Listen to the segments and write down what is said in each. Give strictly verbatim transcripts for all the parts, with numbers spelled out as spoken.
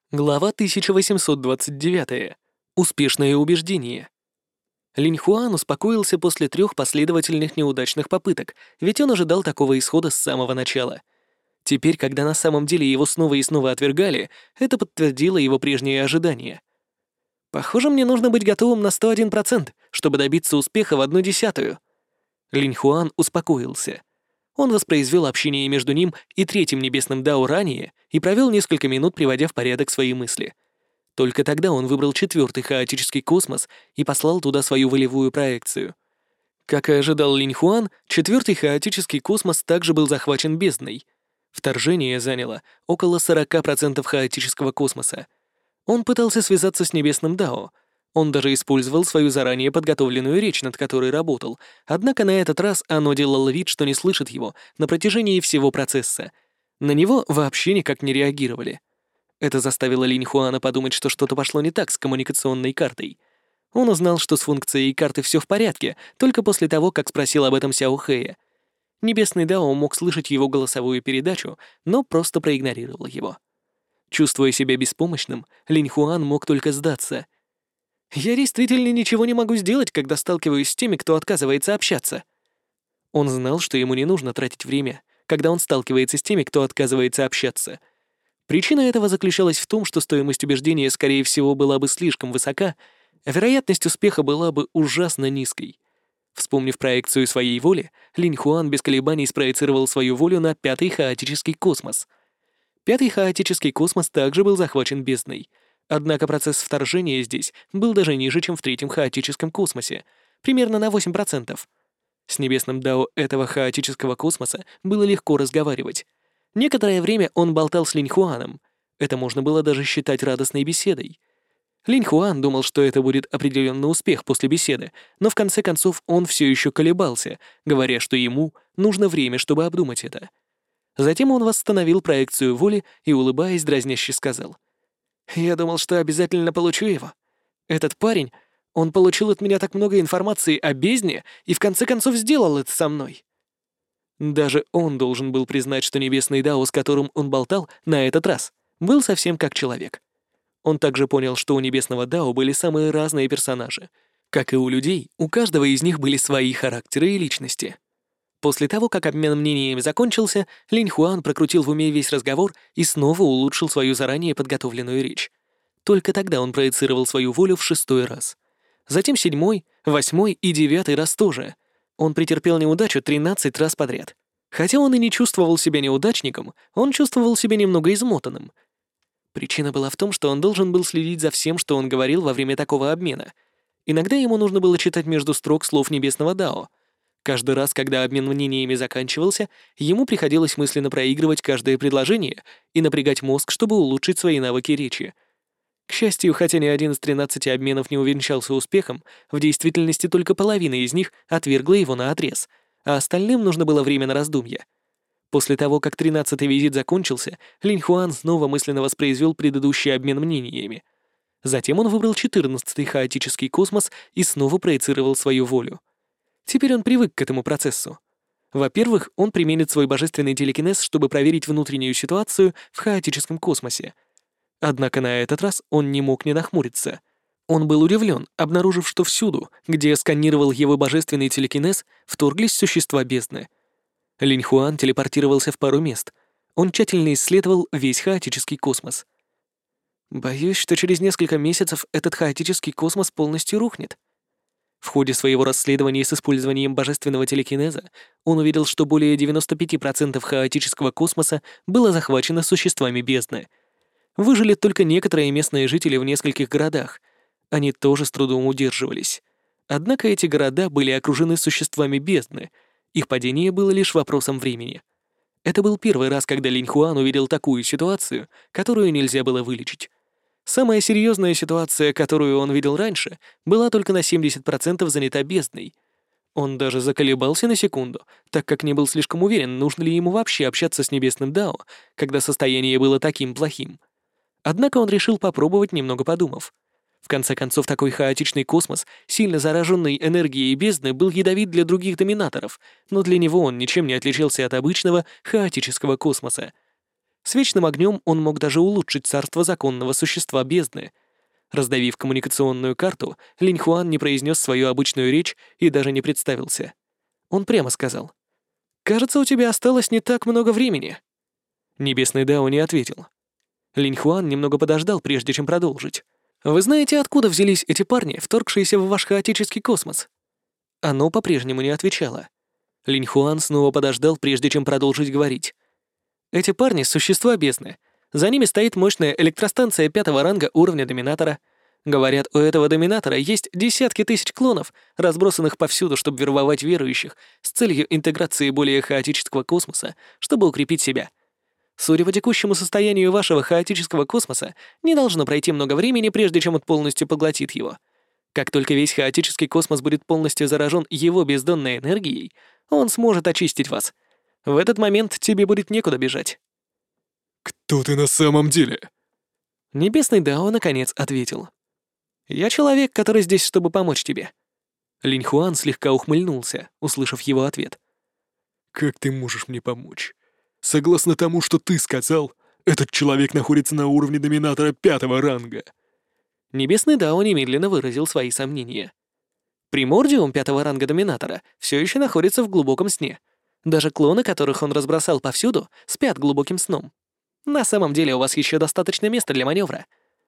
Глава тысяча восемьсот двадцать девять. Успешное убеждение. Линь Хуан успокоился после трех последовательных неудачных попыток, ведь он ожидал такого исхода с самого начала. Теперь, когда на самом деле его снова и снова отвергали, это подтвердило его прежние ожидания. «Похоже, мне нужно быть готовым на сто один процент, чтобы добиться успеха в одну десятую». Линь Хуан успокоился. Он воспроизвел общение между ним и третьим небесным Дао ранее и провел несколько минут, приводя в порядок свои мысли. Только тогда он выбрал четвертый хаотический космос и послал туда свою волевую проекцию. Как и ожидал Линь Хуан, четвертый хаотический космос также был захвачен бездной. Вторжение заняло около сорок процентов хаотического космоса. Он пытался связаться с небесным Дао. Он даже использовал свою заранее подготовленную речь, над которой работал, однако на этот раз оно делало вид, что не слышит его на протяжении всего процесса. На него вообще никак не реагировали. Это заставило Линь Хуана подумать, что что-то пошло не так с коммуникационной картой. Он узнал, что с функцией карты все в порядке, только после того, как спросил об этом Сяо Хэя. Небесный Дао мог слышать его голосовую передачу, но просто проигнорировал его. Чувствуя себя беспомощным, Линь Хуан мог только сдаться. «Я действительно ничего не могу сделать, когда сталкиваюсь с теми, кто отказывается общаться». Он знал, что ему не нужно тратить время, когда он сталкивается с теми, кто отказывается общаться. Причина этого заключалась в том, что стоимость убеждения, скорее всего, была бы слишком высока, а вероятность успеха была бы ужасно низкой. Вспомнив проекцию своей воли, Линь Хуан без колебаний спроецировал свою волю на пятый хаотический космос. Пятый хаотический космос также был захвачен бездной. Однако процесс вторжения здесь был даже ниже, чем в третьем хаотическом космосе, примерно на восемь процентов. С небесным Дао этого хаотического космоса было легко разговаривать. Некоторое время он болтал с Линь Хуаном. Это можно было даже считать радостной беседой. Линь Хуан думал, что это будет определенный успех после беседы, но в конце концов он все еще колебался, говоря, что ему нужно время, чтобы обдумать это. Затем он восстановил проекцию воли и, улыбаясь, дразняще сказал: «Я думал, что обязательно получу его. Этот парень, он получил от меня так много информации о бездне и в конце концов сделал это со мной». Даже он должен был признать, что небесный Дао, с которым он болтал на этот раз, был совсем как человек. Он также понял, что у небесного Дао были самые разные персонажи. Как и у людей, у каждого из них были свои характеры и личности. После того, как обмен мнениями закончился, Линь Хуан прокрутил в уме весь разговор и снова улучшил свою заранее подготовленную речь. Только тогда он проецировал свою волю в шестой раз. Затем седьмой, восьмой и девятый раз тоже. Он претерпел неудачу тринадцать раз подряд. Хотя он и не чувствовал себя неудачником, он чувствовал себя немного измотанным. Причина была в том, что он должен был следить за всем, что он говорил во время такого обмена. Иногда ему нужно было читать между строк слов небесного Дао. Каждый раз, когда обмен мнениями заканчивался, ему приходилось мысленно проигрывать каждое предложение и напрягать мозг, чтобы улучшить свои навыки речи. К счастью, хотя ни один из тринадцати обменов не увенчался успехом, в действительности только половина из них отвергла его наотрез, а остальным нужно было время на раздумья. После того, как тринадцатый визит закончился, Линь Хуан снова мысленно воспроизвел предыдущий обмен мнениями. Затем он выбрал четырнадцатый хаотический космос и снова проецировал свою волю. Теперь он привык к этому процессу. Во-первых, он применит свой божественный телекинез, чтобы проверить внутреннюю ситуацию в хаотическом космосе. Однако на этот раз он не мог не нахмуриться. Он был удивлен, обнаружив, что всюду, где сканировал его божественный телекинез, вторглись существа бездны. Линь Хуан телепортировался в пару мест. Он тщательно исследовал весь хаотический космос. «Боюсь, что через несколько месяцев этот хаотический космос полностью рухнет». В ходе своего расследования с использованием божественного телекинеза он увидел, что более девяноста пяти процентов хаотического космоса было захвачено существами бездны. Выжили только некоторые местные жители в нескольких городах. Они тоже с трудом удерживались. Однако эти города были окружены существами бездны. Их падение было лишь вопросом времени. Это был первый раз, когда Линь Хуан увидел такую ситуацию, которую нельзя было вылечить. Самая серьезная ситуация, которую он видел раньше, была только на семьдесят процентов занята бездной. Он даже заколебался на секунду, так как не был слишком уверен, нужно ли ему вообще общаться с небесным Дао, когда состояние было таким плохим. Однако он решил попробовать, немного подумав. В конце концов, такой хаотичный космос, сильно зараженный энергией бездны, был ядовит для других доминаторов, но для него он ничем не отличался от обычного хаотического космоса. С вечным огнем он мог даже улучшить царство законного существа бездны. Раздавив коммуникационную карту, Линь Хуан не произнес свою обычную речь и даже не представился. Он прямо сказал: «Кажется, у тебя осталось не так много времени». Небесный Дао не ответил. Линь Хуан немного подождал, прежде чем продолжить. «Вы знаете, откуда взялись эти парни, вторгшиеся в ваш хаотический космос?» Оно по-прежнему не отвечало. Линь Хуан снова подождал, прежде чем продолжить говорить. «Эти парни — существа бездны. За ними стоит мощная электростанция пятого ранга уровня Доминатора. Говорят, у этого Доминатора есть десятки тысяч клонов, разбросанных повсюду, чтобы вербовать верующих с целью интеграции более хаотического космоса, чтобы укрепить себя. Судя по текущему состоянию вашего хаотического космоса, не должно пройти много времени, прежде чем он полностью поглотит его. Как только весь хаотический космос будет полностью заражен его бездонной энергией, он сможет очистить вас. В этот момент тебе будет некуда бежать». «Кто ты на самом деле?» Небесный Дао наконец ответил. «Я человек, который здесь, чтобы помочь тебе». Линь Хуан слегка ухмыльнулся, услышав его ответ. «Как ты можешь мне помочь? Согласно тому, что ты сказал, этот человек находится на уровне Доминатора пятого ранга». Небесный Дао немедленно выразил свои сомнения. Примордиум пятого ранга Доминатора все еще находится в глубоком сне. Даже клоны, которых он разбросал повсюду, спят глубоким сном. На самом деле у вас еще достаточно места для маневра.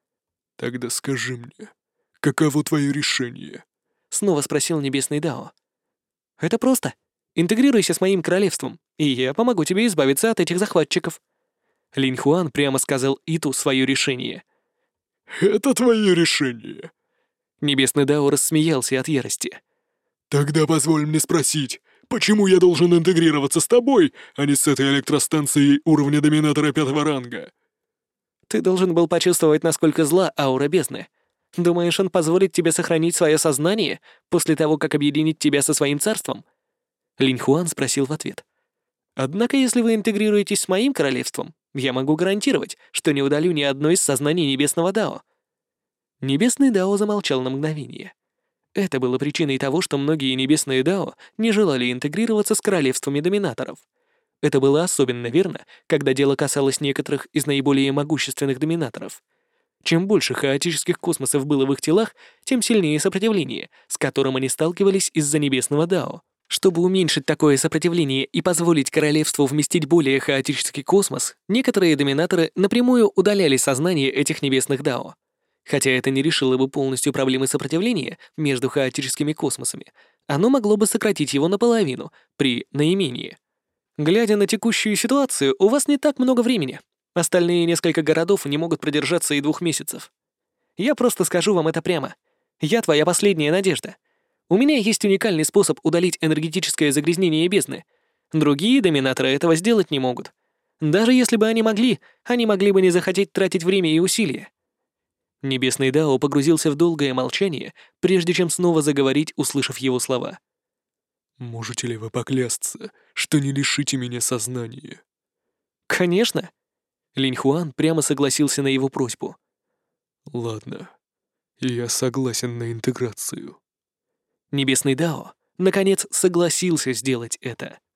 «Тогда скажи мне, каково твое решение?» — снова спросил Небесный Дао. «Это просто. Интегрируйся с моим королевством, и я помогу тебе избавиться от этих захватчиков». Линь Хуан прямо сказал Иту свое решение. «Это твое решение?» Небесный Дао рассмеялся от ярости. «Тогда позволь мне спросить, почему я должен интегрироваться с тобой, а не с этой электростанцией уровня Доминатора пятого ранга?» «Ты должен был почувствовать, насколько зла аура бездны. Думаешь, он позволит тебе сохранить свое сознание после того, как объединить тебя со своим царством?» Линь Хуан спросил в ответ. «Однако, если вы интегрируетесь с моим королевством, я могу гарантировать, что не удалю ни одно из сознаний Небесного Дао». Небесный Дао замолчал на мгновение. Это было причиной того, что многие Небесные Дао не желали интегрироваться с королевствами доминаторов. Это было особенно верно, когда дело касалось некоторых из наиболее могущественных доминаторов. Чем больше хаотических космосов было в их телах, тем сильнее сопротивление, с которым они сталкивались из-за Небесного Дао. Чтобы уменьшить такое сопротивление и позволить королевству вместить более хаотический космос, некоторые доминаторы напрямую удаляли сознание этих небесных дао. Хотя это не решило бы полностью проблемы сопротивления между хаотическими космосами, оно могло бы сократить его наполовину при наимении. Глядя на текущую ситуацию, у вас не так много времени. Остальные несколько городов не могут продержаться и двух месяцев. Я просто скажу вам это прямо. Я твоя последняя надежда. У меня есть уникальный способ удалить энергетическое загрязнение бездны. Другие доминаторы этого сделать не могут. Даже если бы они могли, они могли бы не захотеть тратить время и усилия. Небесный Дао погрузился в долгое молчание, прежде чем снова заговорить, услышав его слова. «Можете ли вы поклясться, что не лишите меня сознания?» «Конечно!» Линь Хуан прямо согласился на его просьбу. «Ладно, я согласен на интеграцию». Небесный Дао, наконец, согласился сделать это.